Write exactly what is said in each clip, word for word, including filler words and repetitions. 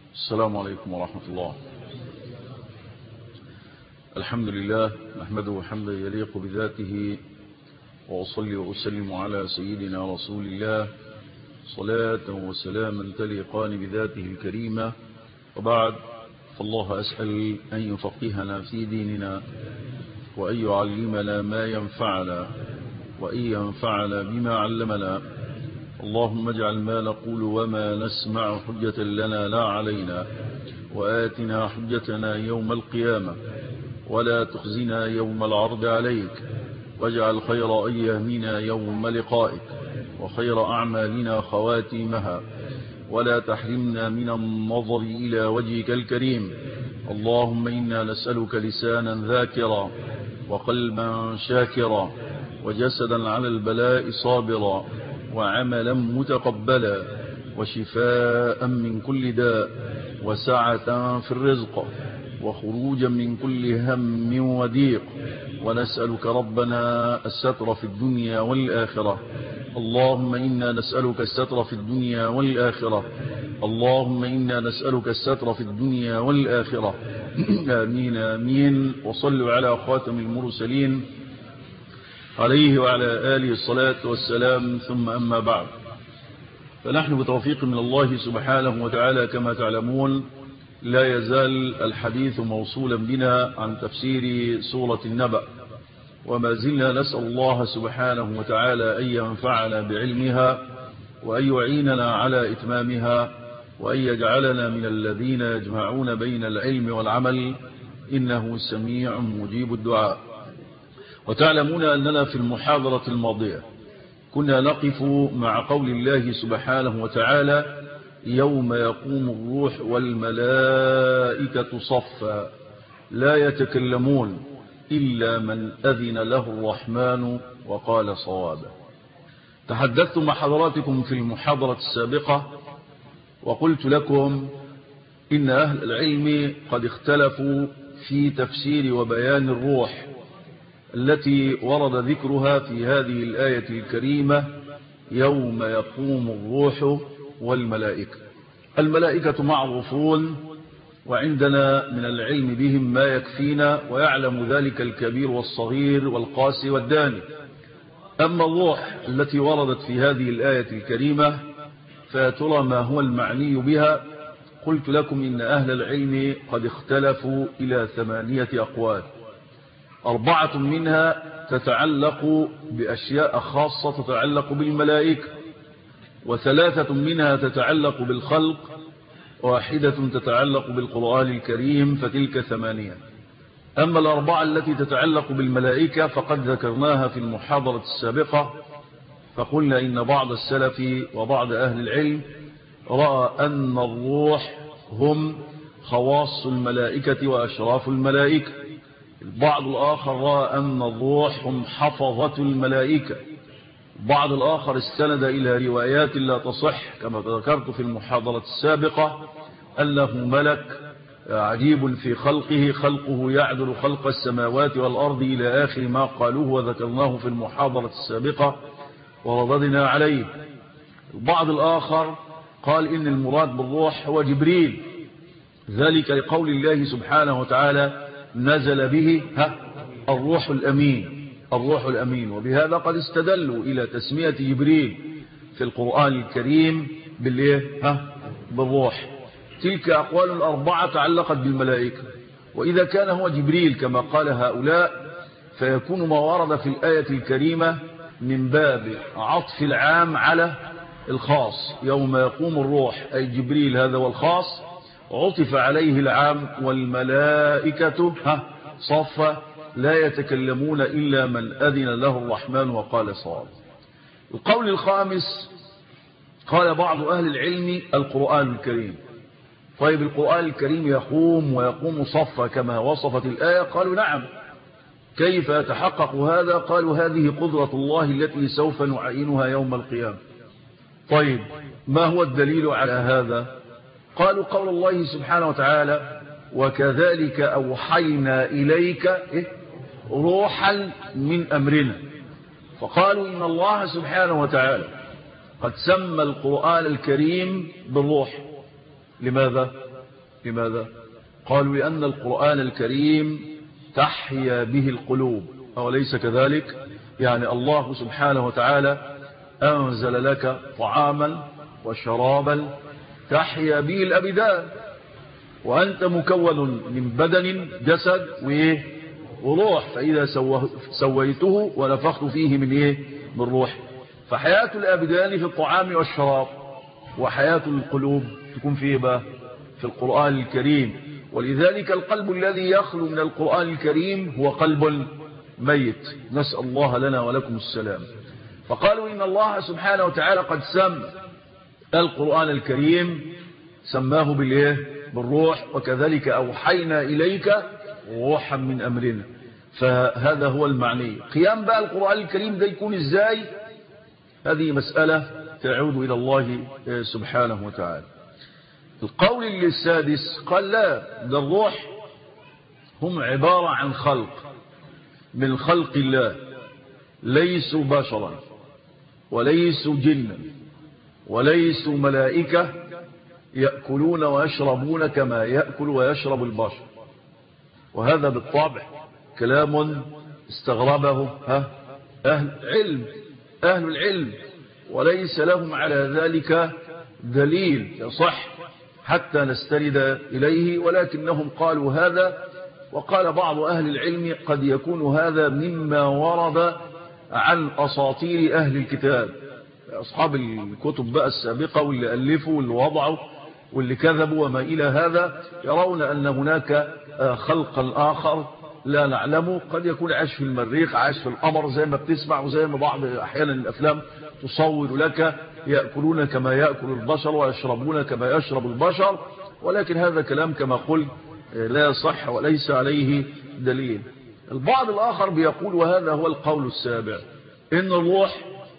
السلام عليكم ورحمة الله. الحمد لله نحمده حمدا يليق بذاته، وأصلي وأسلم على سيدنا رسول الله صلاة وسلاما تليقان بذاته الكريمة، وبعد، فالله أسأل أن يفقهنا في ديننا، وأن يعلمنا ما ينفعنا، وأن ينفعنا بما علمنا. اللهم اجعل ما نقول وما نسمع حجة لنا لا علينا، وآتنا حجتنا يوم القيامة، ولا تخزنا يوم العرض عليك، واجعل خير أيامنا يوم لقائك، وخير أعمالنا خواتيمها، ولا تحرمنا من النظر إلى وجهك الكريم. اللهم إنا نسألك لسانا ذاكرا، وقلبا شاكرا، وجسدا على البلاء صابرا، وعملا متقبلا، وشفاء من كل داء، وسعة في الرزق، وخروجا من كل هم وضيق. ونسألك ربنا الستر في الدنيا والآخرة. اللهم إنا نسألك الستر في الدنيا والآخرة. اللهم إنا نسألك الستر في الدنيا والآخرة. آمين آمين. وصلوا على خاتم المرسلين عليه وعلى آله الصلاة والسلام، ثم أما بعد، فنحن بتوفيق من الله سبحانه وتعالى كما تعلمون لا يزال الحديث موصولا بنا عن تفسير سورة النبأ، وما زلنا نسأل الله سبحانه وتعالى أن ينفعنا بعلمها، وأن يعيننا على إتمامها، وأن يجعلنا من الذين يجمعون بين العلم والعمل، إنه سميع مجيب الدعاء. وتعلمون أننا في المحاضرة الماضية كنا نقف مع قول الله سبحانه وتعالى: يوم يقوم الروح والملائكة صفا لا يتكلمون إلا من أذن له الرحمن وقال صوابا. تحدثت مع حضراتكم في المحاضرة السابقة وقلت لكم إن أهل العلم قد اختلفوا في تفسير وبيان الروح التي ورد ذكرها في هذه الآية الكريمة: يوم يقوم الروح والملائكة. الملائكة معروفون، وعندنا من العلم بهم ما يكفينا، ويعلم ذلك الكبير والصغير والقاسي والداني. أما الروح التي وردت في هذه الآية الكريمة فترى ما هو المعني بها. قلت لكم إن أهل العلم قد اختلفوا إلى ثمانية أقوال، أربعة منها تتعلق بأشياء خاصة تتعلق بالملائكة، وثلاثة منها تتعلق بالخلق، واحدة تتعلق بالقرآن الكريم، فتلك ثمانية. أما الأربعة التي تتعلق بالملائكة فقد ذكرناها في المحاضرة السابقة، فقلنا إن بعض السلف وبعض أهل العلم رأى أن الروح هم خواص الملائكة وأشراف الملائكة. البعض الآخر رأى أن الروح هم حفظة الملائكة. بعض الآخر استند إلى روايات لا تصح كما ذكرت في المحاضرة السابقة، أنه ملك عجيب في خلقه، خلقه يعدل خلق السماوات والأرض إلى آخر ما قالوه وذكرناه في المحاضرة السابقة ورددنا عليه. البعض الآخر قال إن المراد بالروح هو جبريل، ذلك لقول الله سبحانه وتعالى: نزل به ها الروح الأمين. الروح الأمين، وبهذا قد استدلوا إلى تسمية جبريل في القرآن الكريم بالإيه؟ ها بالروح. تلك أقوال الأربعة تعلقت بالملائكة، وإذا كان هو جبريل كما قال هؤلاء فيكون ما ورد في الآية الكريمة من باب عطف العام على الخاص. يوم يقوم الروح أي جبريل هذا والخاص، عطف عليه العام: والملائكة ها صفا لا يتكلمون إلا من أذن له الرحمن وقال صواب. القول الخامس قال بعض أهل العلم: القرآن الكريم. طيب القرآن الكريم يقوم ويقوم صفا كما وصفت الآية؟ قالوا نعم. كيف يتحقق هذا؟ قالوا هذه قدرة الله التي سوف نعينها يوم القيامة. طيب ما هو الدليل على هذا؟ قالوا قول الله سبحانه وتعالى: وكذلك أوحينا إليك إيه؟ روحا من أمرنا. فقالوا إن الله سبحانه وتعالى قد سمى القرآن الكريم بالروح. لماذا؟ لماذا؟ قالوا لأن القرآن الكريم تحيا به القلوب، أوليس كذلك؟ يعني الله سبحانه وتعالى أنزل لك طعاما وشرابا تحيا به الأبدان، وأنت مكون من بدن جسد وروح، فإذا سويته ونفخت فيه من إيه؟ من روح. فحياة الأبدان في الطعام والشراب، وحياة القلوب تكون في بقى في القرآن الكريم. ولذلك القلب الذي يخلو من القرآن الكريم هو قلب ميت، نسأل الله لنا ولكم السلام. فقالوا إن الله سبحانه وتعالى قد سمى القرآن الكريم، سماه بالإيه؟ بالروح، وكذلك أوحينا إليك روحا من أمرنا. فهذا هو المعني. قيام بقى القرآن الكريم ده يكون إزاي؟ هذه مسألة تعود إلى الله سبحانه وتعالى. القول السادس قال لا، ده الروح هم عبارة عن خلق من خلق الله، ليسوا بشرا وليسوا جنا وليسوا ملائكة يأكلون ويشربون كما يأكل ويشرب البشر. وهذا بالطبع كلام استغربه ها أهل علم أهل العلم، وليس لهم على ذلك دليل يصح حتى نستند إليه، ولكنهم قالوا هذا. وقال بعض أهل العلم قد يكون هذا مما ورد عن أساطير أهل الكتاب، أصحاب الكتب بقى السابقة واللي ألفوا واللي وضعوا واللي كذبوا وما إلى هذا، يرون أن هناك خلقا آخر لا نعلمه، قد يكون عاش في المريخ، عاش في القمر، زي ما بتسمع وزي ما بعض أحيانا الأفلام تصور لك يأكلون كما يأكل البشر ويشربون كما يشرب البشر. ولكن هذا كلام كما قلت لا يصح وليس عليه دليل. البعض الآخر بيقول، وهذا هو القول السابع، إن الروح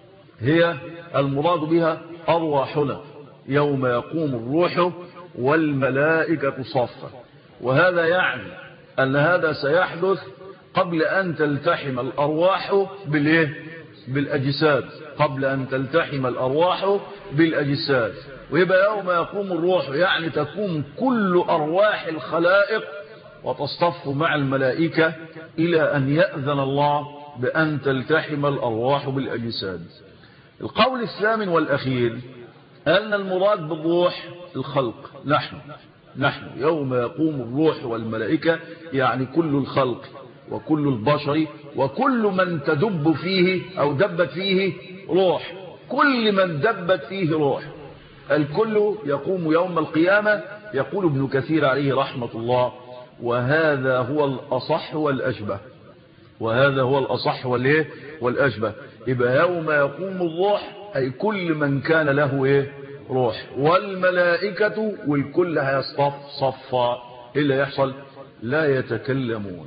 هي المراد بها أرواحنا يوم يقوم الروح والملائكة صفا. وهذا يعني أن هذا سيحدث قبل أن تلتحم الأرواح بالإيه؟ بالأجساد، قبل أن تلتحم الأرواح بالأجساد. ويبقى يوم يقوم الروح يعني تقوم كل أرواح الخلائق وتصطف مع الملائكة إلى أن يأذن الله بأن تلتحم الأرواح بالأجساد. القول الثامن والأخير أن المراد بالروح الخلق، نحن نحن يوم يقوم الروح والملائكة يعني كل الخلق وكل البشر وكل من تدب فيه أو دبت فيه روح، كل من دبت فيه روح، الكل يقوم يوم القيامة. يقول ابن كثير عليه رحمة الله: وهذا هو الأصح والأشبه، وهذا هو الأصح والإيه والأشبه. يبقى يوم يقوم الروح أي كل من كان له إيه روح، والملائكة والكل هيصطف صفا. إيه اللي يحصل؟ لا يتكلمون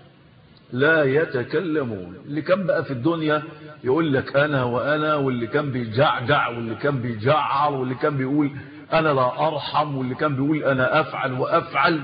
لا يتكلمون. اللي كان بقى في الدنيا يقول لك أنا وأنا، واللي كان بيجعجع واللي كان بيجعر واللي كان بيقول أنا لا أرحم واللي كان بيقول أنا أفعل وأفعل،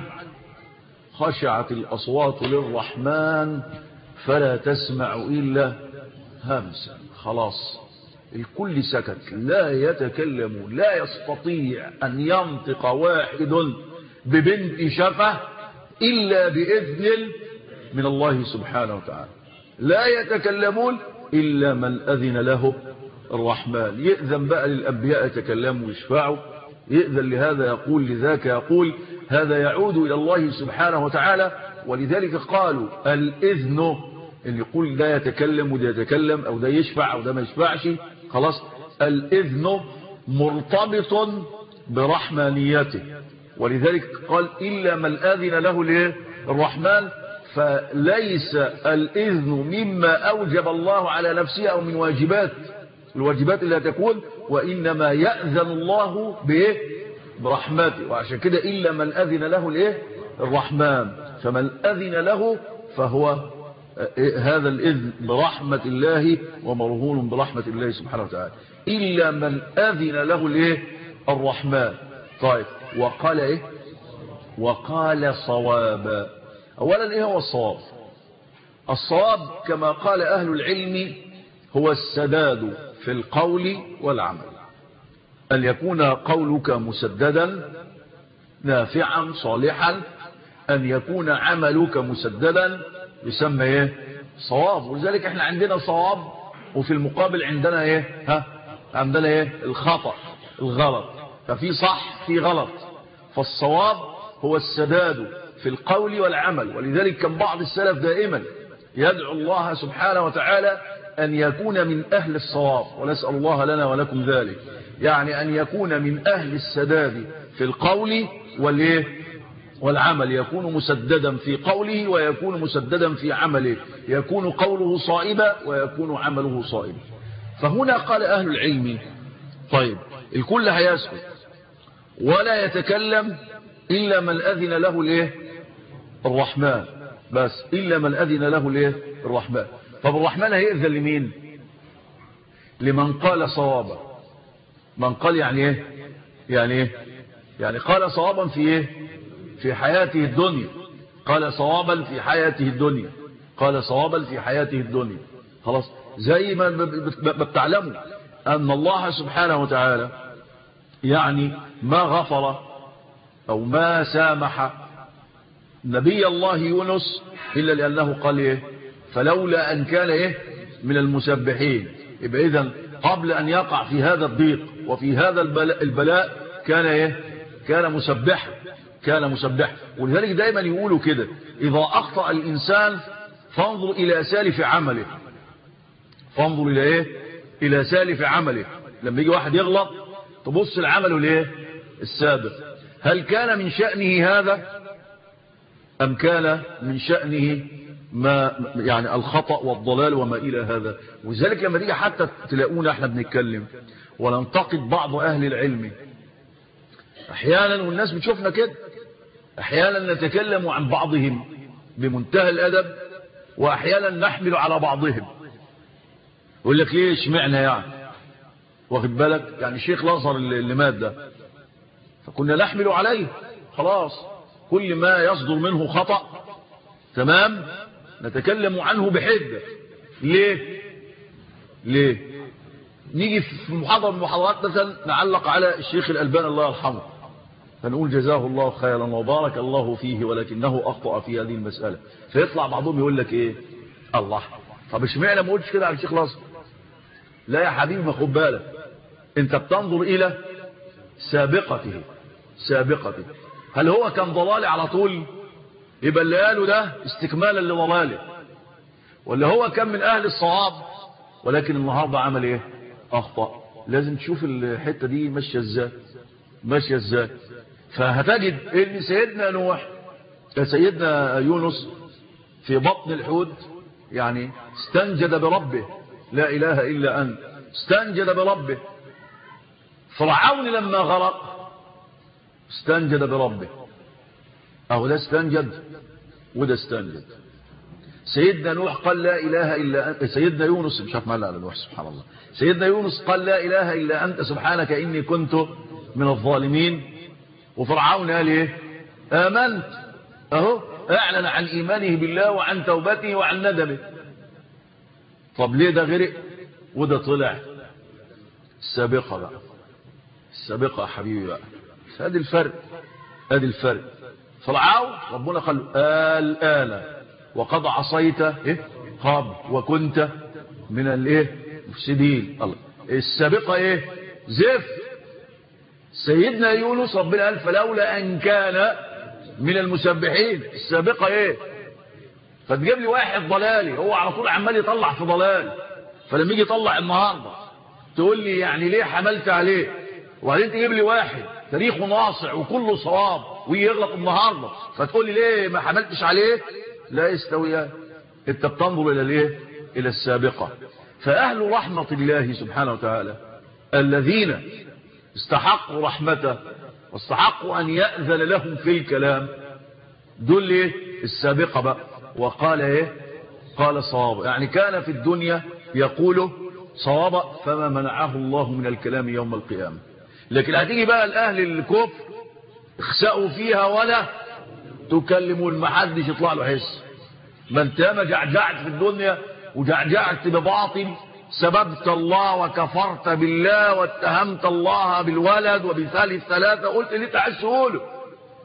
خشعت الأصوات للرحمن فلا تسمع إلا همسا. خلاص الكل سكت، لا يتكلمون، لا يستطيع أن ينطق واحد ببنت شفة إلا بإذن من الله سبحانه وتعالى. لا يتكلمون إلا من أذن له الرحمن. يأذن بقى للأنبياء يتكلموا ويشفعوا، يأذن لهذا يقول لذاك يقول، هذا يعود إلى الله سبحانه وتعالى. ولذلك قالوا الإذن، اللي يقول ده يتكلم وده يتكلم أو ده يشفع أو ده ما يشفعش، خلاص الإذن مرتبط برحمانيته. ولذلك قال إلا من أذن له الرحمن. فليس الإذن مما أوجب الله على نفسه أو من واجبات الواجبات اللي تكون، وإنما يأذن الله بإيه؟ برحمته. وعشان كده إلا من أذن له الإيه؟ الرحمن. فمن أذن له فهو هذا الإذن برحمة الله ومرهون برحمة الله سبحانه وتعالى. إلا من أذن له الإيه؟ الرحمن. طيب وقال إيه؟ وقال صوابا. أولا إيه هو الصواب؟ الصواب كما قال أهل العلم هو السداد في القول والعمل، أن يكون قولك مسددا نافعا صالحا أن يكون عملك مسددا يسمى ايه صواب. ولذلك احنا عندنا صواب وفي المقابل عندنا ايه ها عندنا ايه الخطأ الغلط. ففي صح في غلط. فالصواب هو السداد في القول والعمل. ولذلك كان بعض السلف دائما يدعو الله سبحانه وتعالى أن يكون من أهل الصواب، ونسأل الله لنا ولكم ذلك. يعني أن يكون من أهل السداد في القول والإيه والعمل، يكون مسددا في قوله ويكون مسددا في عمله، يكون قوله صائبا ويكون عمله صائبا. فهنا قال أهل العلم طيب الكل هيسكت ولا يتكلم إلا من أذن له الإيه الرحمن، بس إلا من أذن له الإيه الرحمن. طب الرحمن هيأذن لمين؟ لمن قال صوابا. من قال يعني إيه يعني إيه يعني قال صوابا في إيه في حياته الدنيا. قال صوابا في حياته الدنيا قال صوابا في حياته الدنيا. خلاص. زي ما بتعلموا أن الله سبحانه وتعالى يعني ما غفر أو ما سامح نبي الله يونس إلا لأنه قال إيه فلولا أن كان إيه من المسبحين. يبقى إذن قبل أن يقع في هذا الضيق وفي هذا البلاء, البلاء كان إيه كان مسبحا كان مسبحا. ولذلك دايما يقولوا كده إذا أخطأ الإنسان فانظر إلى سالف عمله. فانظر إلى إيه إلى سالف عمله. لما يجي واحد يغلط تبص لعمله ليه السابق، هل كان من شأنه هذا أم كان من شأنه ما يعني الخطأ والضلال وما إلى هذا. وذلك لما تيجي حتى تلاقونا احنا بنتكلم وننتقد بعض أهل العلم أحيانا، والناس بتشوفنا كده، أحيانا نتكلم عن بعضهم بمنتهى الأدب وأحيانا نحمل على بعضهم. يقول لك ليه اشمعنا يعني واخد بالك يعني الشيخ الأزهر اللي مات ده فكنا نحمل عليه خلاص كل ما يصدر منه خطأ تمام نتكلم عنه بحدة. ليه ليه نيجي في محاضرة من المحاضرات مثلا نعلق على الشيخ الألباني الله يرحمه فنقول جزاه الله خيرا وبارك الله فيه ولكنه أخطأ في هذه المسألة. فيطلع بعضهم يقول لك ايه الله طب اشمعنى ما قلتش كده على الشيخ الأزهر؟ لا يا حبيبي ما خد بالك انت بتنظر الى سابقته سابقته. هل هو كان ضلالي على طول يبقى اللي قاله ده استكمالا لضلاله، ولا هو كان من اهل الصواب ولكن النهارده عمل ايه اخطأ؟ لازم تشوف الحته دي ماشيه ازاي ماشيه ازاي. فهتجد ان سيدنا نوح سيدنا يونس في بطن الحوت يعني استنجد بربه لا اله الا انت استنجد بربه. فرعون لما غرق استنجد بربه اهو ده استنجد وده استنجد. سيدنا نوح قال لا اله الا انت. سيدنا يونس مش عارف مالها على نوح سبحان الله. سيدنا يونس قال لا اله الا انت سبحانك اني كنت من الظالمين. وفرعون قال ايه امنت اهو اعلن عن ايمانه بالله وعن توبته وعن ندمه. طب ليه ده غرق وده طلع؟ السابقة بقى السابقة يا حبيبي بقى. هذا الفرق هذا الفرق. فرعون ربنا قال الآن وقد عصيت إيه؟ قبل وكنت من الايه مفسدين. الله السابقة ايه زف. سيدنا يونس ربنا قال فلولا ان كان من المسبحين. السابقة ايه فتجيب لي واحد ضلالي هو على طول عمال يطلع في ضلال فلما يجي يطلع النهارده تقول لي يعني ليه حملت عليه، وبعدين تجيب لي واحد تاريخه ناصع وكله صواب ويغلط النهارده فتقول لي ليه ما حملتش عليه. لا يستويان. انت بتنظر الى الايه الى السابقة. فاهل رحمة الله سبحانه وتعالى الذين استحقوا رحمته واستحقوا ان يأذن لهم في الكلام دول ايه السابقة بقى. وقال ايه قال صواب يعني كان في الدنيا يقول صواب فما منعه الله من الكلام يوم القيامة. لكن هتيجي بقى الاهل الكفر اخسأوا فيها ولا تكلمون ما حدش يطلع له حس. ما انت ما جعجعت في الدنيا وجعجعت بباطل سببت الله وكفرت بالله واتهمت الله بالولد وبثالث ثلاثة قلت اللي انت عايز تقوله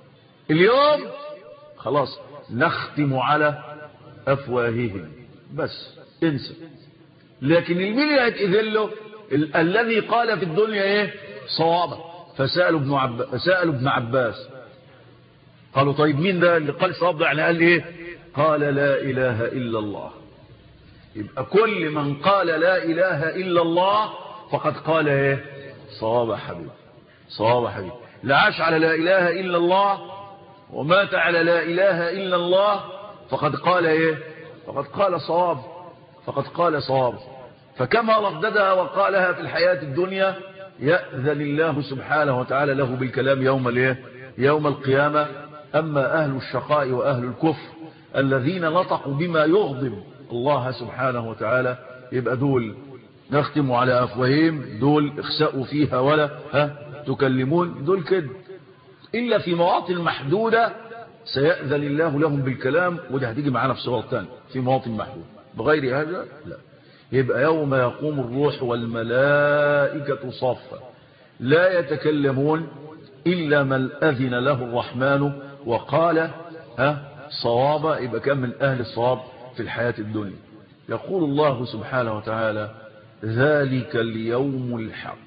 اليوم خلاص نختم على أفواههم بس انسى. لكن المين اللي هيتأذن له؟ ال الذي قال في الدنيا ايه صوابا. فسألوا ابن, عب... سألوا ابن عباس قالوا طيب مين ده اللي قال صواب ده؟ يعني قال ايه؟ قال لا إله إلا الله. يبقى كل من قال لا إله إلا الله فقد قال ايه صواب يا حبيبي، صواب يا حبيبي. لا عاش على لا إله إلا الله ومات على لا إله إلا الله فقد قال ايه فقد قال صواب، فقد قال صواب. فكما رددها وقالها في الحياة الدنيا يأذن الله سبحانه وتعالى له بالكلام يوم الايه يوم القيامة. أما أهل الشقاء وأهل الكفر الذين نطقوا بما يغضب الله سبحانه وتعالى يبقى دول نختم على أفواههم، دول اخسأوا فيها ولا ها تكلمون، دول كده. إلا في مواطن محدودة سيأذن الله لهم بالكلام، وده هتيجي معانا في سورة ثانية في مواطن محدودة. بغير هذا لا. يبقى يوم يقوم الروح والملائكة صفا لا يتكلمون إلا من أذن له الرحمن وقال ها صوابا. يبقى كان من أهل الصواب في الحياة الدنيا. يقول الله سبحانه وتعالى ذلك اليوم الحق.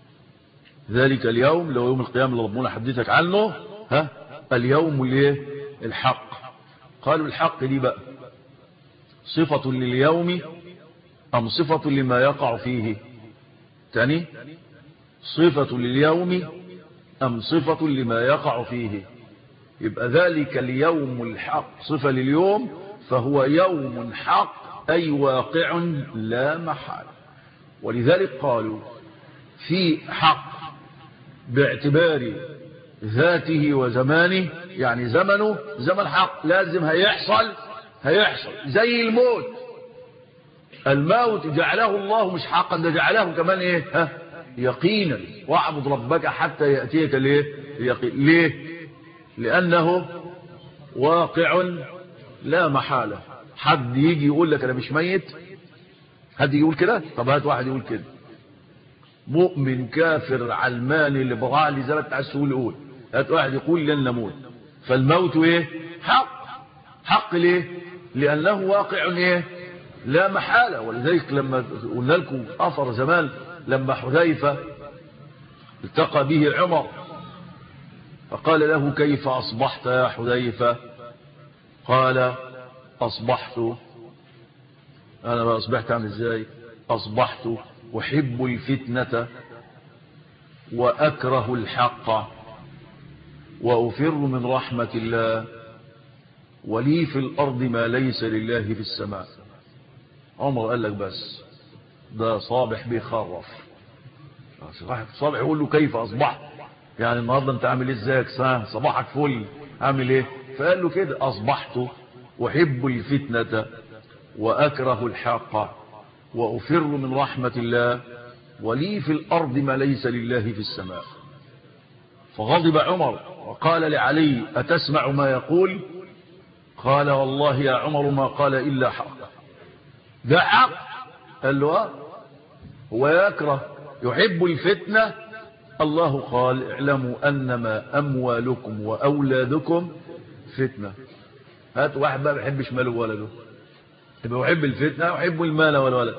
ذلك اليوم لو يوم القيامة اللي ربنا حدثك عنه ها اليوم الايه الحق. قالوا الحق دي بقى صفة لليوم أم صفة لما يقع فيه؟ تاني صفة لليوم أم صفة لما يقع فيه؟ يبقى ذلك اليوم الحق صفة لليوم، فهو يوم حق أي واقع لا محال. ولذلك قالوا في حق باعتبار ذاته وزمانه، يعني زمنه زمن حق لازم هيحصل هيحصل زي الموت. الموت جعله الله مش حقا، ده جعله كمان ايه ها يقينا. واعبد ربك حتى يأتيك ليه يقين. ليه؟ لأنه واقع لا محالة. حد يجي يقول لك أنا مش ميت؟ حد يقول كده؟ طب هات واحد يقول كده. مؤمن كافر علماني ليبرالي زي ما انت عايز تقول قول. هات واحد يقول لن نموت. فالموت ايه حق. حق ليه؟ لأنه واقع ايه لا محالة. ولذلك لما قلنا لكم أثر زمان لما حذيفة التقى به عمر فقال له كيف أصبحت يا حذيفة؟ قال أصبحت أنا بقى أصبحت عامل إزاي؟ أصبحت أحب الفتنة وأكره الحق وأفر من رحمة الله ولي في الأرض ما ليس لله في السماء. عمر قال لك بس ده صابح بيخرف. صابح يقول له كيف أصبحت؟ يعني النهارده انت عامل ازيك صباحك فل عامل ايه؟ فقال له كده أصبحت أحب الفتنة وأكره الحق وأفر من رحمة الله ولي في الأرض ما ليس لله في السماء. فغضب عمر وقال لعلي أتسمع ما يقول؟ قال والله يا عمر ما قال إلا حق. ده حق. قال له اه هو يكره يحب الفتنة. الله قال اعلموا أنما أموالكم وأولادكم فتنة. هات واحد بقى ما بيحبش ماله وولده يبقى يحب الفتنة ويحب المال والولد.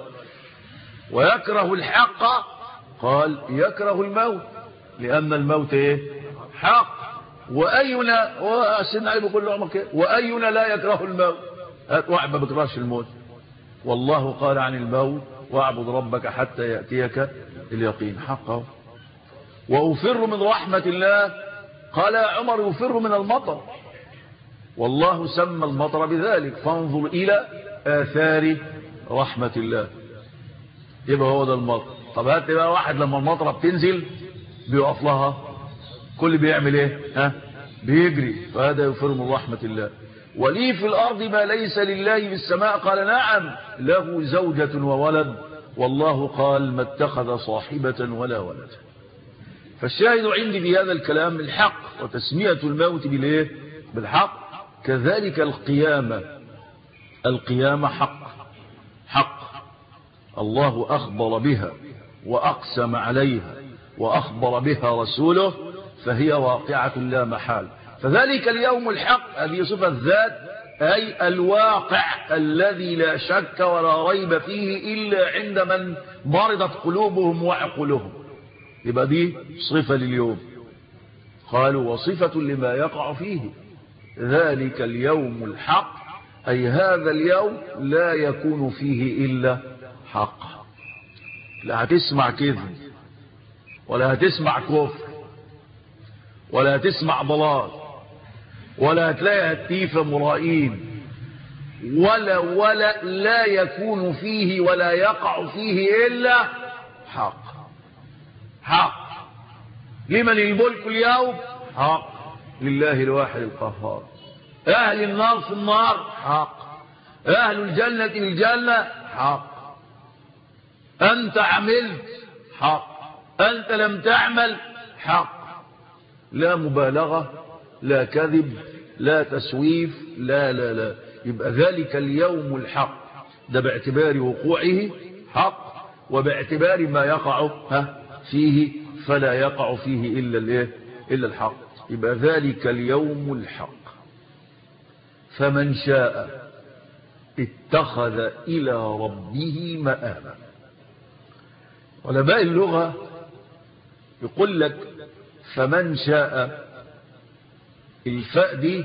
ويكره الحق قال يكره الموت لأن الموت ايه حق. وأينا وسيدنا علي بيقول له عمر كده وأينا لا يكره الموت؟ هات واحد ما بيكرهش الموت. والله قال عن الموت واعبد ربك حتى يأتيك اليقين. حقه. وأفر من رحمة الله قال يا عمر يفر من المطر والله سمى المطر بذلك فانظر إلى آثار رحمة الله. يبقى هو ده المطر. طب هات بقى واحد لما المطرة بتنزل بيقف لها كل بيعمل ايه ها بيجري. فهذا يفر من رحمة الله. ولي في الأرض ما ليس لله في السماء قال نعم له زوجة وولد والله قال ما اتخذ صاحبة ولا ولد. فالشاهد عندي في هذا الكلام الحق وتسمية الموت بالايه بالحق. كذلك القيامة. القيامة حق. حق الله أخبر بها وأقسم عليها وأخبر بها رسوله فهي واقعة لا محال. فذلك اليوم الحق هذه صفة الذات، أي الواقع الذي لا شك ولا ريب فيه إلا عند من مرضت قلوبهم وعقولهم. يبقى دي صفة لليوم. قالوا وصفة لما يقع فيه. ذلك اليوم الحق أي هذا اليوم لا يكون فيه إلا حق. لا هتسمع كذب ولا هتسمع كفر ولا هتسمع ضلال ولا هتلاقي هتيفة مرائين ولا ولا لا يكون فيه ولا يقع فيه إلا حق. حق. لمن الملك اليوم؟ حق لله الواحد القهار. أهل النار في النار؟ حق. أهل الجنة في الجنة؟ حق. أنت عملت؟ حق. أنت لم تعمل؟ حق. لا مبالغة، لا كذب، لا تسويف، لا لا لا. يبقى ذلك اليوم الحق ده باعتبار وقوعه حق، وباعتبار ما يقع فيه فلا يقع فيه إلا الايه؟ إلا الحق. يبقى ذلك اليوم الحق. فمن شاء اتخذ إلى ربه مآبا. علماء اللغة يقول لك فمن شاء، الفاء دي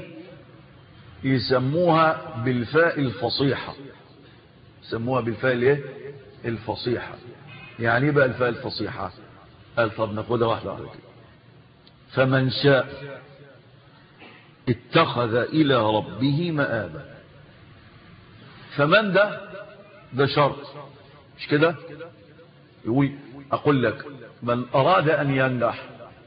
يسموها بالفاء الفصيحة. يسموها بالفاء الايه؟ الفصيحة. يعني ايه بقى الفاء الفصيحة؟ قال طب ناخدها واحدة واحدة كده. فمن شاء اتخذ إلى ربه مآبا. فمن ده ده شرط مش كده؟ يقول أقول لك من أراد أن ينجح،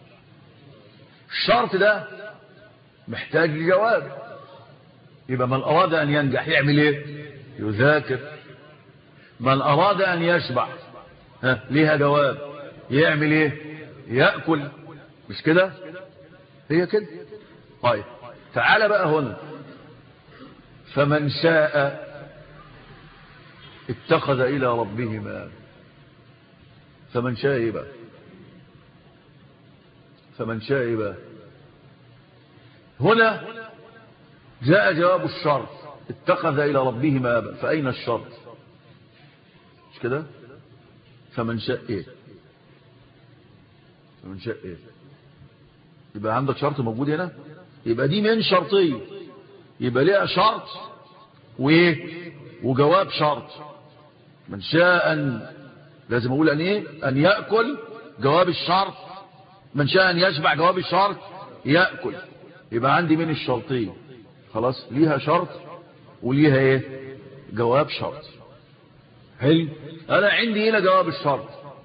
الشرط ده محتاج لجواب. يبقى من أراد أن ينجح يعمل ايه؟ يذاكر. من أراد أن يشبع ها ليها جواب، يعمل ايه؟ يأكل. مش كده؟ هي كده. طيب تعال بقى هنا. فمن شاء اتخذ إلى ربه مآبا. فمن شاء ايه بقى؟ فمن شاء ايه بقى؟ هنا جاء جواب الشرط اتخذ إلى ربه مآبا. فأين الشرط؟ مش كده؟ فمن شاء ايه؟ فمن شاء ايه؟ يبقى عندك شرط موجود هنا. يبقى دي من شرطية، يبقى ليها شرط وايه وجواب شرط. من شاء أن لازم أقول أن ايه؟ أن يأكل، جواب الشرط. من شاء أن يشبع، جواب الشرط يأكل. يبقى عندي من الشرطية خلاص، ليها شرط وليها ايه؟ جواب شرط. حلو. أنا عندي هنا جواب الشرط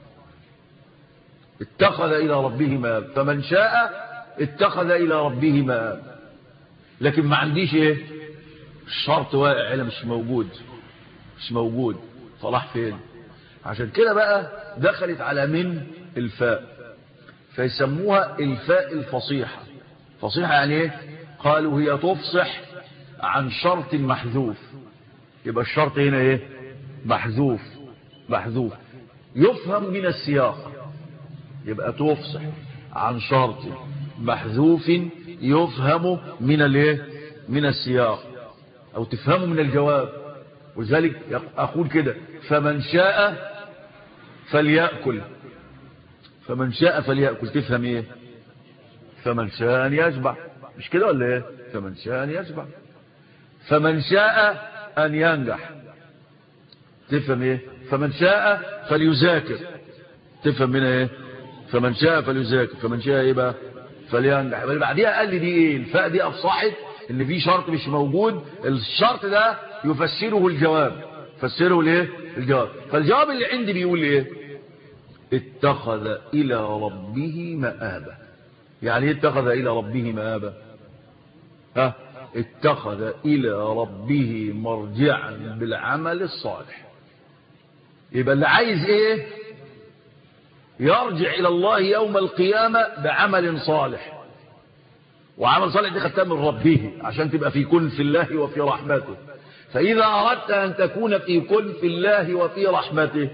اتخذ إلى ربه مآب. فمن شاء اتخذ إلى ربه مآب. لكن ما عنديش ايه؟ الشرط واقع هنا مش موجود. مش موجود. صلاح فين؟ عشان كده بقى دخلت على من الفاء، فيسموها الفاء الفصيحة. فصيحة يعني ايه؟ قالوا هي تفصح عن شرط محذوف. يبقى الشرط هنا ايه؟ محذوف. محذوف يفهم من السياق. يبقى تفصح عن شرط محذوف يفهم من الايه؟ من السياق، او تفهمه من الجواب. ولذلك اقول كده فمن شاء فليأكل. فمن شاء فليأكل تفهم ايه؟ فمن شاء ان يشبع. مش كده ولا ايه؟ فمن شاء ان يشبع. فمن شاء ان ينجح تفهم ايه؟ فمن شاء فليذاكر تفهم منها ايه؟ فمن شاء فليذاكر. فمن شاء ايه بقى؟ فلينجح. بعديها قال لي دي ايه؟ الفاء دي افصحت ان في شرط مش موجود. الشرط ده يفسره الجواب. فسره الايه؟ الجواب. فالجواب اللي عندي بيقول ايه؟ اتخذ الى ربه مآبا. يعني ايه اتخذ الى ربه مآبا؟ ها؟ اتخذ الى ربه مرجعا بالعمل الصالح. يبقى اللي عايز ايه؟ يرجع الى الله يوم القيامة بعمل صالح. وعمل صالح دي خدتها من ربه عشان تبقى في كن في الله وفي رحمته. فإذا أردت أن تكون في كن في الله وفي رحمته،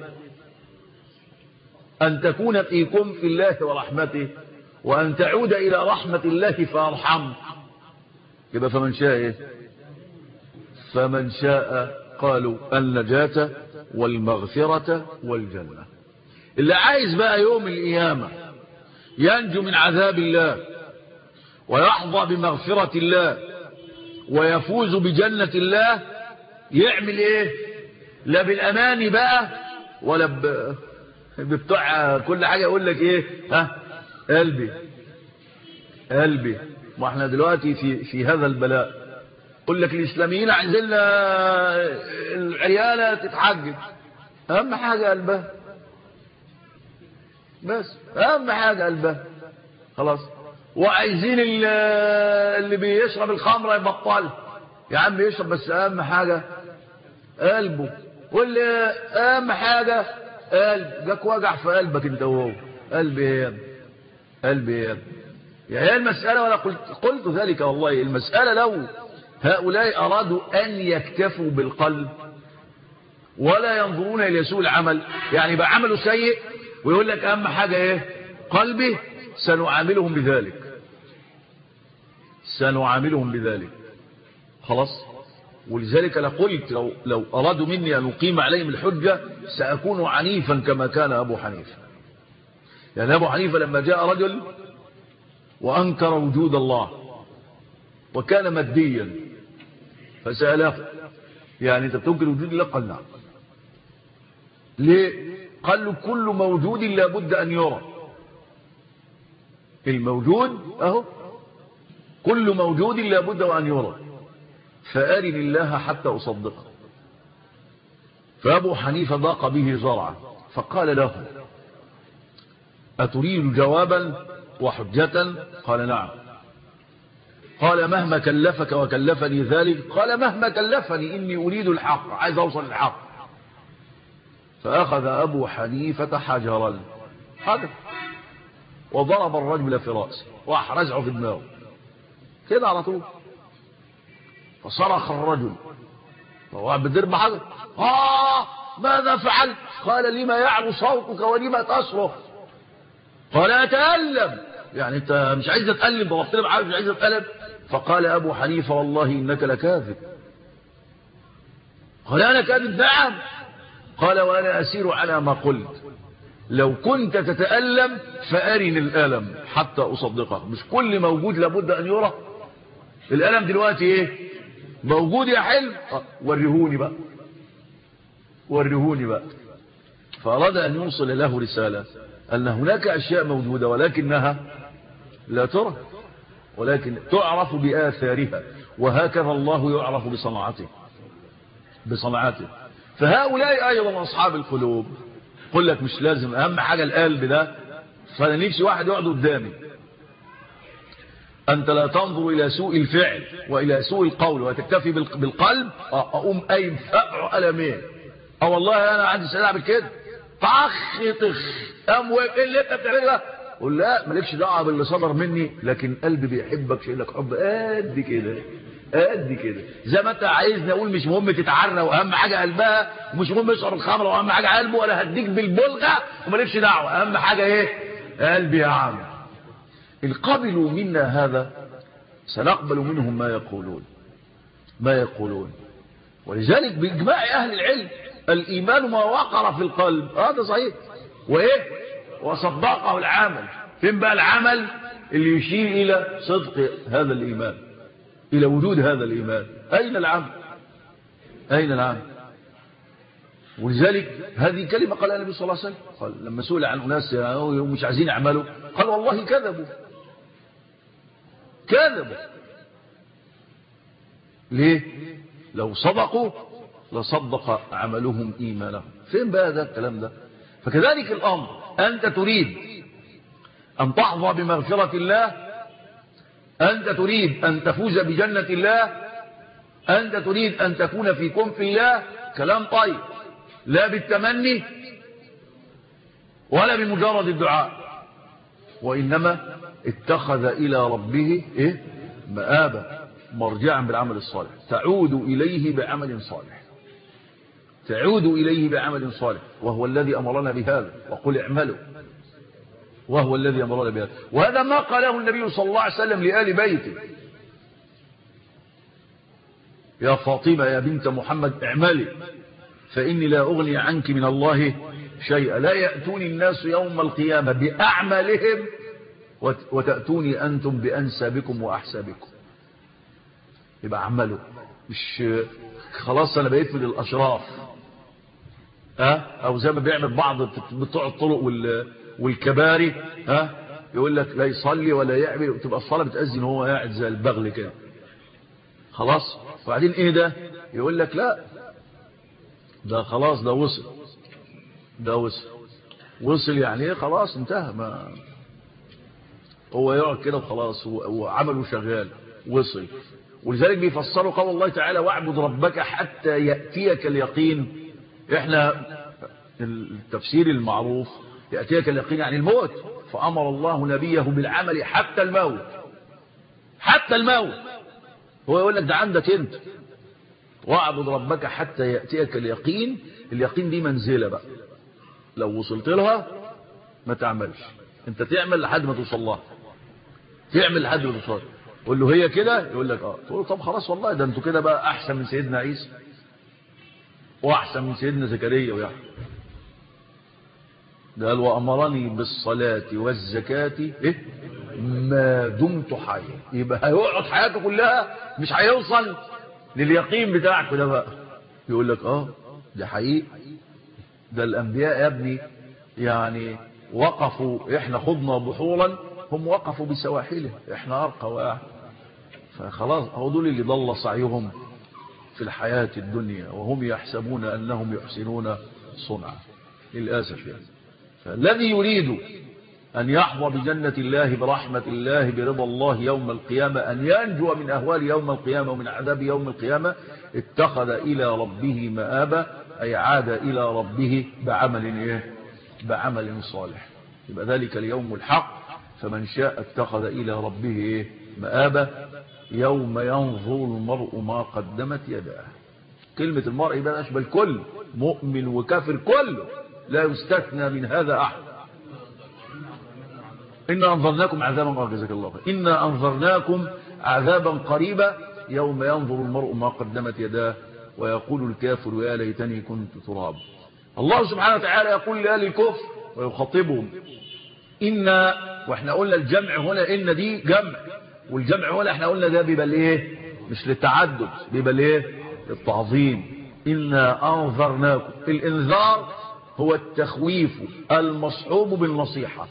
أن تكون في كن في الله ورحمته، وأن تعود إلى رحمة الله فارحم، يبقى فمن شاء إيه؟ فمن شاء قالوا النجاة والمغفرة والجنة. اللي عايز بقى يوم القيامة ينجو من عذاب الله ويحظى بمغفرة الله ويفوز بجنة الله يعمل ايه؟ لا بالاماني بقى ولا ب... ببتوع كل حاجة يقول لك ايه؟ ها قلبي قلبي. ما احنا دلوقتي في في هذا البلاء. يقول لك الاسلاميين عايزين العيالة تتحجج. اهم حاجة قلبها، بس اهم حاجة قلبها خلاص. وعايزين اللي بيشرب الخمره يبطل، يا عم يشرب بس اهم حاجه قلبه. واللي اهم حاجه قلب. جاك وجع في قلبك انت وهو، قلبي ايه يا ابني؟ قلبي ايه يا ابني؟ يعني هي المساله، ولا قلت قلت ذلك والله، المساله لو هؤلاء ارادوا ان يكتفوا بالقلب ولا ينظرون الى سوء العمل، يعني بقى عمله سيء ويقول لك اهم حاجه ايه؟ قلبي، سنعاملهم بذلك سنعاملهم بذلك خلاص. ولذلك لقلت لو, لو أرادوا مني أن أقيم عليهم الحجة سأكون عنيفا كما كان أبو حنيفة. يعني أبو حنيفة لما جاء رجل وأنكر وجود الله وكان ماديا فسأله يعني أنت بتنكر وجود الله؟ قال نعم. ليه؟ قال له كل موجود لابد أن يرى. الموجود اهو، كل موجود لابد وان يرى، فارني الله حتى اصدقه. فابو حنيفه ضاق به زرعا فقال له اتريد جوابا وحجة؟ قال نعم. قال مهما كلفك وكلفني ذلك؟ قال مهما كلفني، اني اريد الحق، عايز اوصل للحق. فاخذ ابو حنيفه حجرا حجر وضرب الرجل في رأسه واحرزه في دماغه كده على طول. فصرخ الرجل وهو بيضرب حجر آه ماذا فعلت؟ قال لما يعلو صوتك ولما تصرخ؟ قال أتألم. يعني أنت مش عايز تتألم؟ ضربت لي بحاجة مش عايز تتألم؟ فقال أبو حنيفة والله إنك لكاذب. قال أنا كاذب؟ نعم. قال وأنا أسير على ما قلت، لو كنت تتألم فأرني الألم حتى أصدقك. مش كل موجود لابد أن يرى. الألم دلوقتي إيه؟ موجود يا حلم؟ ورهوني بقى ورهوني بقى. فأراد أن يوصل له رسالة أن هناك أشياء موجودة ولكنها لا ترى، ولكن تعرف بآثارها، وهكذا الله يعرف بصنعته بصنعته. فهؤلاء أيضا أصحاب القلوب. قل لك مش لازم أهم حاجة القلب ده. فأنا نفسي واحد يقعد قدامي أنت لا تنظر إلى سوء الفعل وإلى سوء القول وتكتفي بالقلب، أقوم أي فقع ألمين. أه والله أنا عندي سلاح بالكده طخ طخ أم إيه اللي أنت بتعمله ده؟ قل لا مالكش دعوة باللي صدر مني، لكن قلبي بيحبك شيء لك حب قد كده قد كده. زي ما انت عايزني اقول مش مهم تتعرى واهم حاجه قلبها، ومش مهم يشرب الخمر واهم حاجه قلبه، ولا هديك بالبلغه ومالكش دعوه، اهم حاجه ايه؟ قلبي يا عم. ان قبلوا منا هذا سنقبل منهم ما يقولون ما يقولون ولذلك باجماع اهل العلم الايمان ما وقر في القلب هذا صحيح، وايه؟ وصدقه العمل. فين بقى العمل اللي يشير الى صدق هذا الايمان، إلى وجود هذا الإيمان؟ أين العمل؟ أين العمل؟ ولذلك هذه كلمة قال النبي صلى الله عليه وسلم، قال لما سئل عن أناس مش عايزين يعملوا قال والله كذبوا كذبوا. ليه؟ لو صدقوا لصدق عملهم إيمانهم. فين بقى ده الكلام ده؟ فكذلك الأمر، أنت تريد أن تحظى بمغفرة الله، أنت تريد أن تفوز بجنة الله، أنت تريد أن تكون في كنف الله، كلام طيب، لا بالتمني ولا بمجرد الدعاء، وإنما اتخذ إلى ربه إيه؟ مآبا، مرجعا بالعمل الصالح، تعود إليه بعمل صالح تعود إليه بعمل صالح وهو الذي أمرنا بهذا، وقل اعملوا، وهو الذي أمرنا بهذا. وهذا ما قاله النبي صلى الله عليه وسلم لآل بيته. يا فاطمة يا بنت محمد اعملي فإني لا أغني عنك من الله شيئا، لا يأتوني الناس يوم القيامة بأعمالهم وتأتوني أنتم بأنسابكم وأحسابكم. يبقى أعملوا، مش خلاص أنا بقيت من الأشراف ها، أو زي ما بيعمل بعض بتوع الطرق والكباري ها، يقول لك لا يصلي ولا يعمل، تبقى الصلاة بتأذن وهو قاعد زي البغل كده خلاص. وبعدين ايه ده؟ يقول لك لا ده خلاص ده وصل، ده وصل وصل يعني ايه؟ خلاص انتهى، ما هو يقعد كده وخلاص، هو عمله شغال وصل. ولذلك بيفسروا قول الله تعالى واعبد ربك حتى يأتيك اليقين. احنا التفسير المعروف يأتيك اليقين يعني الموت، فأمر الله نبيه بالعمل حتى الموت، حتى الموت. هو يقول لك ده عندك انت، واعبد ربك حتى يأتيك اليقين. اليقين دي منزلة بقى، لو وصلت لها ما تعملش، انت تعمل لحد ما توصل لها، تعمل لحد ما توصل. قول له هي كده، يقول لك اه، تقول له طب خلاص والله ده انتوا كده بقى احسن من سيدنا عيسى واحسن من سيدنا زكريا ويحيى. ده قال وامرني بالصلاة والزكاة ايه ما دمت حيا. يبقى هيقعد حياته كلها مش هيوصل لليقين بتاعك ده بقى. يقول لك اه ده حقيقي، ده الانبياء يا ابني يعني وقفوا، احنا خضنا بحورا هم وقفوا بسواحله، احنا ارقى واعلى. فخلاص هو دول اللي ضل سعيهم في الحياة الدنيا وهم يحسبون انهم يحسنون صنعا للاسف يعني. فالذي يريد أن يحظى بجنة الله برحمة الله برضا الله يوم القيامة، أن ينجو من أهوال يوم القيامة ومن عذاب يوم القيامة، اتخذ إلى ربه مآبا، أي عاد إلى ربه بعمل إيه؟ بعمل صالح. يبقى ذلك اليوم الحق، فمن شاء اتخذ إلى ربه إيه؟ مآبا يوم ينظر المرء ما قدمت يداه. كلمة المرء يبقى أشبه الكل، مؤمن وكافر كله، لا يستثنى من هذا أحد. إنا أنظرناكم عذابا قريبا، جزاك الله خير. إنا أنظرناكم عذابا قريبا يوم ينظر المرء ما قدمت يداه ويقول الكافر يا ليتني كنت ترابا. الله سبحانه وتعالى يقول لأهل الكفر ويخاطبهم إنا، واحنا قلنا الجمع هنا إن دي جمع، والجمع هنا احنا قلنا ده بيبقى الايه؟ مش للتعدد، بيبقى الايه؟ التعظيم. إنا أنظرناكم، الإنذار هو التخويف المصحوب بالنصيحة.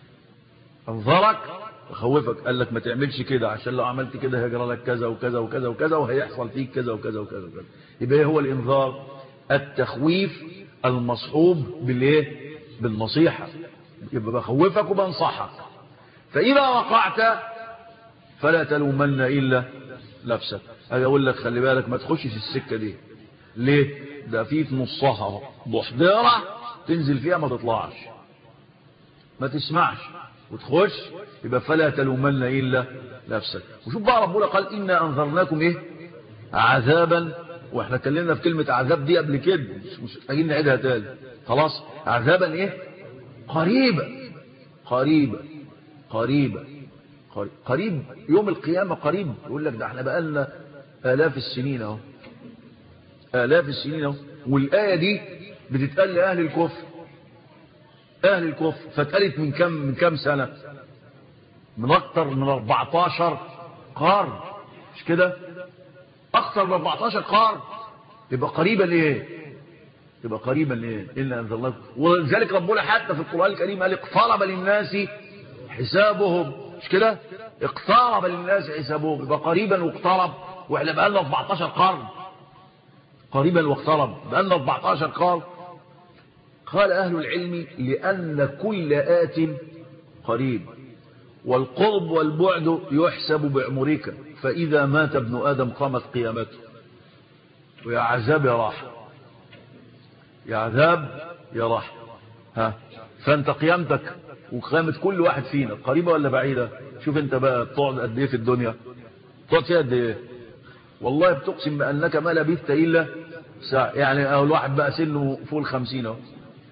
انظرك وخوفك، قال لك ما تعملش كده عشان لو عملت كده هيجرى لك كذا وكذا وكذا وكذا وهيحصل فيك كذا وكذا وكذا وكذا. يبقى هو الانذار التخويف المصحوب بالايه؟ بالنصيحه. يبقى بخوفك وبنصحك، فاذا وقعت فلا تلومن الا نفسك. اجي اقول لك خلي بالك ما تخشش السكه دي. ليه؟ ده في في نصها بحضره تنزل فيها ما تطلعش، ما تسمعش وتخش، يبقى فلا تلومن إلا نفسك. وشوف بقى ربنا قال إنا أنذرناكم إيه؟ عذابا. وإحنا اتكلمنا في كلمة عذاب دي قبل كده، مش محتاجين نعيدها تاني. خلاص عذابا إيه؟ قريبا قريبا قريبا قريب يوم القيامة قريب. يقول لك ده احنا بقالنا آلاف السنين اهو، آلاف السنين اهو. والآية دي بتتقال لأهل الكفر، أهل الكفر، فاتقالت من كم من كم سنة؟ من أكتر من أربعتاشر قرن، مش كده؟ أكتر من أربعتاشر قرن. يبقى قريبا لإيه؟ يبقى قريبا لإيه؟ إلا أنزل الله. ولذلك ربنا حتى في القرآن الكريم قال اقترب للناس حسابهم، مش كده؟ اقترب للناس حسابهم، يبقى قريبا واقترب. واحنا بقى لنا أربعتاشر قرن، قريبا واقترب بقى لنا أربعتاشر قرن. قال أهل العلم لأن كل آت قريب، والقرب والبعد يحسب بعمرك، فإذا مات ابن آدم قامت قيامته. ويا عذاب يا راحة، يا عذاب يا راحة. ها، فأنت قيامتك وقيامة كل واحد فينا قريبة ولا بعيدة؟ شوف انت بقى بتقعد قد ايه في الدنيا، بتقعد فيها قد ايه؟ والله بتقسم بأنك ما لبثت إلا ساعة. يعني الواحد بقى سنه فوق الخمسين اهو،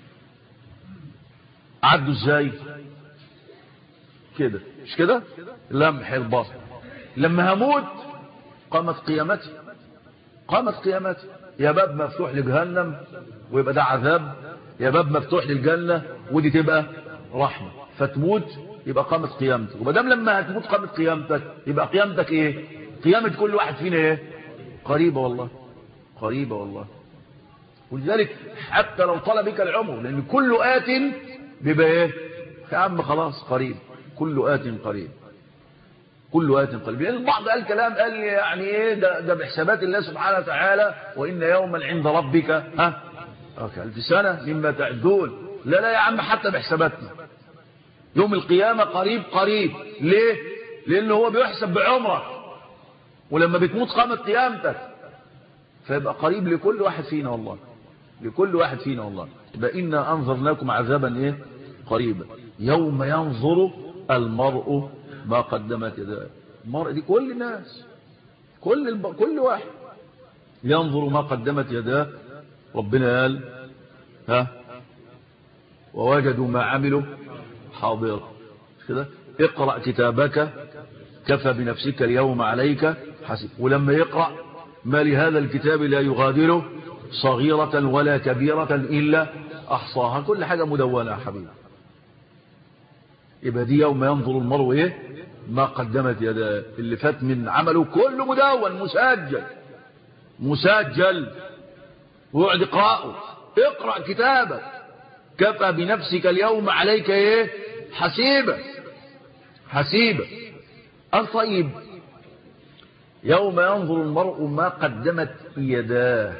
عدوا ازاي كده؟ مش كده؟ لمح البصر. لما هموت قامت قيامتي، قامت قيامته. يا باب مفتوح لجهنم ويبقى ده عذاب، يا باب مفتوح للجنة ودي تبقى رحمة. فتموت يبقى قامت قيامتك، ومادام لما هتموت قامت قيامتك يبقى قيامتك ايه؟ قيامة كل واحد فينا ايه؟ قريبة والله، قريبة والله. ولذلك حتى لو طال بك العمر، لان كل آت بيبقى ايه؟ يا عم خلاص قريب، كل آت قريب، كل آت قريب. لان البعض قال كلام قال يعني ايه ده, ده بحسابات الله سبحانه وتعالى، وان يوما عند ربك ها ألف سنة مما تعدون. لا لا يا عم، حتى بحساباتنا يوم القيامة قريب قريب. ليه؟ لأنه هو بيحسب بعمرك، ولما بتموت قامت قيامتك، فيبقى قريب لكل واحد فينا والله، لكل واحد فينا والله. يبقى إنا أنظرناكم عذابا إيه؟ قريبا يوم ينظر المرء ما قدمت يداه. المرء دي كل الناس، كل الب... كل واحد ينظر ما قدمت يداه. ربنا قال ها ووجدوا ما عملوا حاضر كده. اقرأ كتابك كفى بنفسك اليوم عليك حسب. ولما يقرأ ما لهذا الكتاب لا يغادر صغيرة ولا كبيرة إلا أحصاها. كل حاجة مدونة يا حبيبي. يبقى دي يوم ينظر المرء ايه ما قدمت يداه. اللي فات من عمله كله مدون مسجل مسجل، ويقعد اقرأه. اقرأ كتابك كفى بنفسك اليوم عليك ايه حسيبة حسيبة. الطيب يوم ينظر المرء ما قدمت يداه.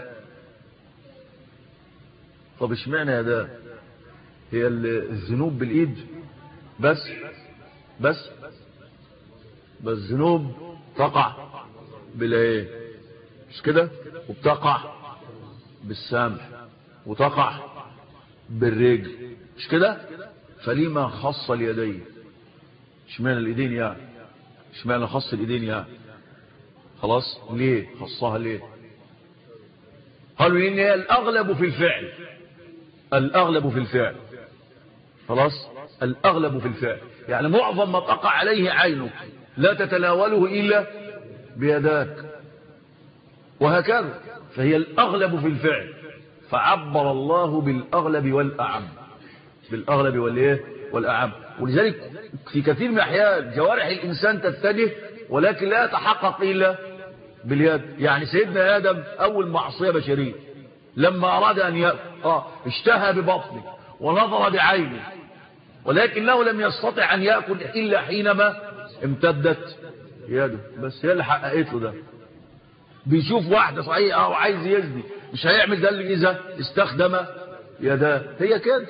طب اشمعنى يداه؟ هي الذنوب بالايد بس بس بس الذنوب تقع بالايه مش كده، وبتقع بالسمع، وتقع بالرجل مش كده. فلما خص اليدين؟ اشمعنى الايدين يعني؟ اشمعنى خص الايدين يعني؟ خلاص ليه خصها ليه؟ قالوا لان هي الاغلب في الفعل، الاغلب في الفعل. خلاص الاغلب في الفعل، يعني معظم ما تقع عليه عينك لا تتناوله الا بيداك، وهكذا. فهي الاغلب في الفعل، فعبر الله بالاغلب والاعم، بالاغلب والايه والاعم. ولذلك في كثير من الاحيان جوارح الانسان تتجه ولكن لا يتحقق الا باليد. يعني سيدنا ادم اول معصيه بشريه لما اراد ان ياكل اه اشتهى ببطنه ونظر بعينه، ولكنه لم يستطع ان ياكل الا حينما امتدت يده. بس هي اللي حققت له ده. بيشوف واحده صحيح اه وعايز يزني، مش هيعمل ده الا اذا استخدم يداه. هي كده.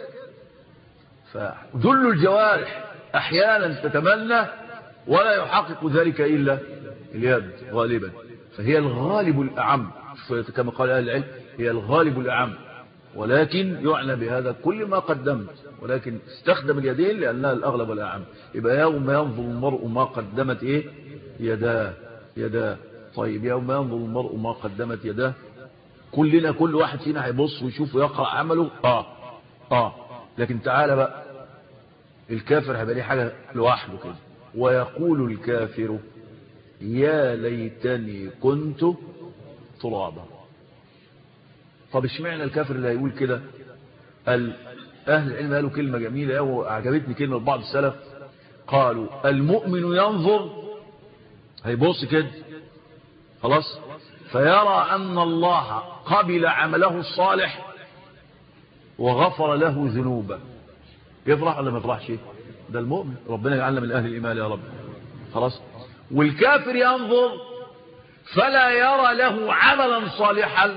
فدل الجوارح احيانا تتمنى ولا يحقق ذلك الا اليد غالبا. فهي الغالب الاعم كما قال اهل العلم، هي الغالب الاعم، ولكن يعنى بهذا كل ما قدمت، ولكن استخدم اليدين لانها الاغلب والاعم. يبقى يوم ينظر المرء ما قدمت ايه يداه يداه. طيب يوم ينظر المرء ما قدمت يداه، كلنا كل واحد فينا هيبص ويشوف ويقرأ عمله اه اه لكن تعالى بقى الكافر هيبقى ليه حاجة لوحده كده. ويقول الكافر يا ليتني كنت ترابا. طب اشمعنى الكافر اللي هيقول كده؟ اهل العلم قالوا كلمة جميلة وعجبتني، كلمة بعض السلف قالوا المؤمن ينظر هيبص كده خلاص فيرى ان الله قبل عمله الصالح وغفر له ذنوبه. يفرح ولا ما يفرحش؟ ده المؤمن. ربنا يجعلنا من اهل الايمان يا رب. خلاص. والكافر ينظر فلا يرى له عملا صالحا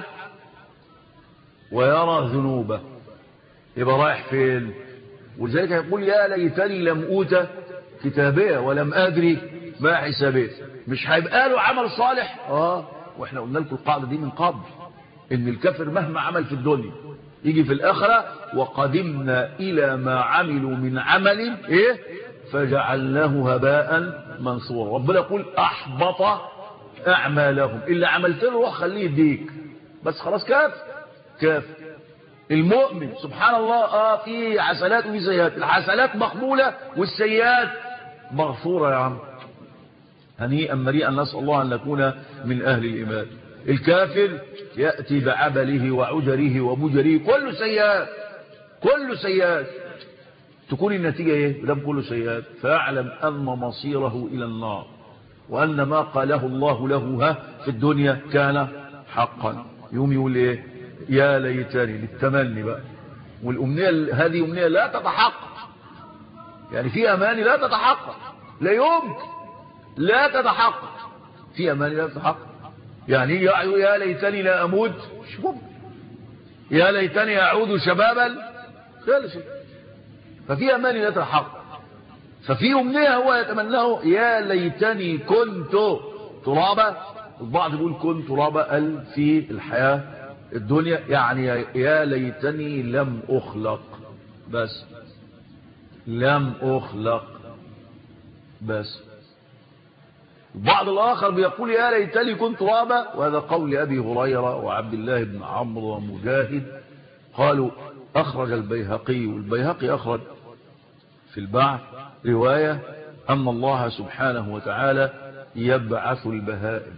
ويرى ذنوبه. يبقى رايح فين؟ ولذلك يقول يا ليتني لم اوت كتابيه ولم ادري ما حسابيه. مش هيبقى له عمل صالح اه واحنا قلنا لكم القاعده دي من قبل، ان الكافر مهما عمل في الدنيا يجي في الاخره وقدمنا الى ما عملوا من عمل ايه فجعلناه هباء منصورا. ربنا يقول احبط اعمالهم، اللي عملت له روح خليه يديك بس خلاص. كافر كافر. المؤمن سبحان الله اه في حسنات وفي سيئات، الحسنات مقبوله والسيئات مغفوره. يا عم هنيئا مريئا، نسال الله ان نكون من اهل الايمان. الكافر يأتي بعبله وعجره وبجره كله سيئات، كله سيئات، تكون النتيجة ايه؟ لم كله سيئات، فيعلم أن مصيره إلى النار، وأن ما قاله الله له ها في الدنيا كان حقا. يوم يقول ايه؟ يا ليتني، للتمني بقى، والأمنية هذه أمنية لا تتحقق، يعني في أماني لا تتحقق، لا يمكن لا تتحقق، في أماني لا تتحقق. يعني يا ليتني لا أموت، مش ممكن. يا ليتني أعود شبابا، لا شيء. ففي أماني لا تتحقق. ففي أمنية هو يتمناه، يا ليتني كنت ترابا. البعض يقول كنت ترابا قال في الحياة الدنيا، يعني يا ليتني لم أخلق، بس لم أخلق بس. البعض الآخر بيقول يا ليتني كنت ترابا، وهذا قول أبي هريرة وعبد الله بن عمرو ومجاهد. قالوا أخرج البيهقي، والبيهقي أخرج في البعث رواية أن الله سبحانه وتعالى يبعث البهائم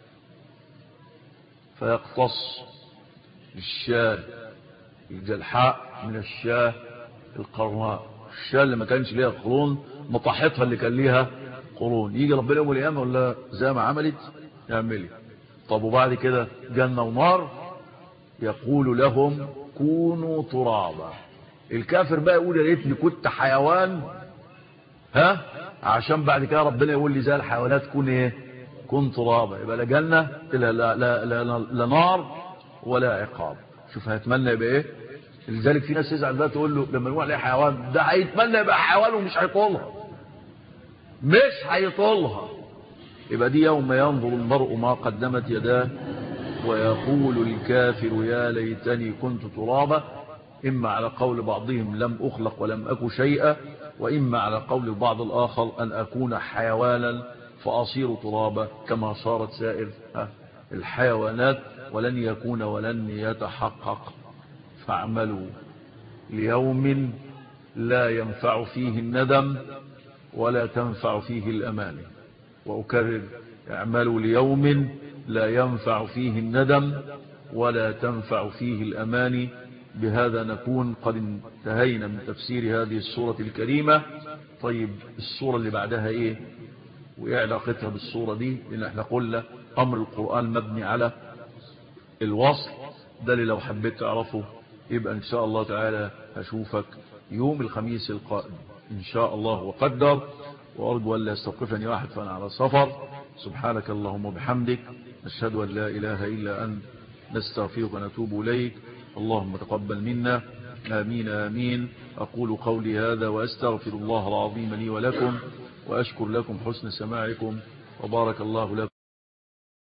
فيقتص الشاة الجلحاء من الشاة القرناء. الشاة اللي ما كانش ليها قرون مطاحتها اللي كان ليها قرون، يجي ربنا يوم القيامة ولا زي ما عملت يعملي. طب وبعد كده جنة ونار، يقول لهم كونوا ترابا. الكافر بقى يقول يا ريتني كنت حيوان، ها، عشان بعد كده ربنا يقول لي زي الحيوانات كون ايه؟ كن ترابا. يبقى لا جنة لا, لا, لا, لا, لا نار ولا عقاب. شوف هيتمنى يبقى ايه. لذلك في ناس يزعل بقى تقول له لما نقول عليه حيوان، ده هيتمنى يبقى حيوان ومش هيطولها، مش هيطولها. يبقى دي يوم ينظر المرء ما قدمت يداه ويقول الكافر يا ليتني كنت ترابا، إما على قول بعضهم لم أخلق ولم أك شيئا، وإما على قول البعض الآخر أن أكون حيوانا فأصير ترابا كما صارت سائر الحيوانات، ولن يكون ولن يتحقق. فاعملوا ليوم لا ينفع فيه الندم ولا تنفع فيه الأماني. وأكرر، اعملوا ليوم لا ينفع فيه الندم ولا تنفع فيه الأماني. بهذا نكون قد انتهينا من تفسير هذه السورة الكريمة. طيب السورة اللي بعدها ايه وايه علاقتها بالسورة دي؟ لان احنا قلنا امر القرآن مبني على الوصل. ده اللي لو حبيت تعرفه يبقى ان شاء الله تعالى هشوفك يوم الخميس القادم ان شاء الله وقدر. وارجو ان لا يستوقفني احد فانا على سفر. سبحانك اللهم وبحمدك، نشهد ان لا اله الا انت، نستغفرك ونتوب اليك. اللهم تقبل منا، آمين آمين. أقول قولي هذا وأستغفر الله العظيم لي ولكم، وأشكر لكم حسن سماعكم، وبارك الله لكم.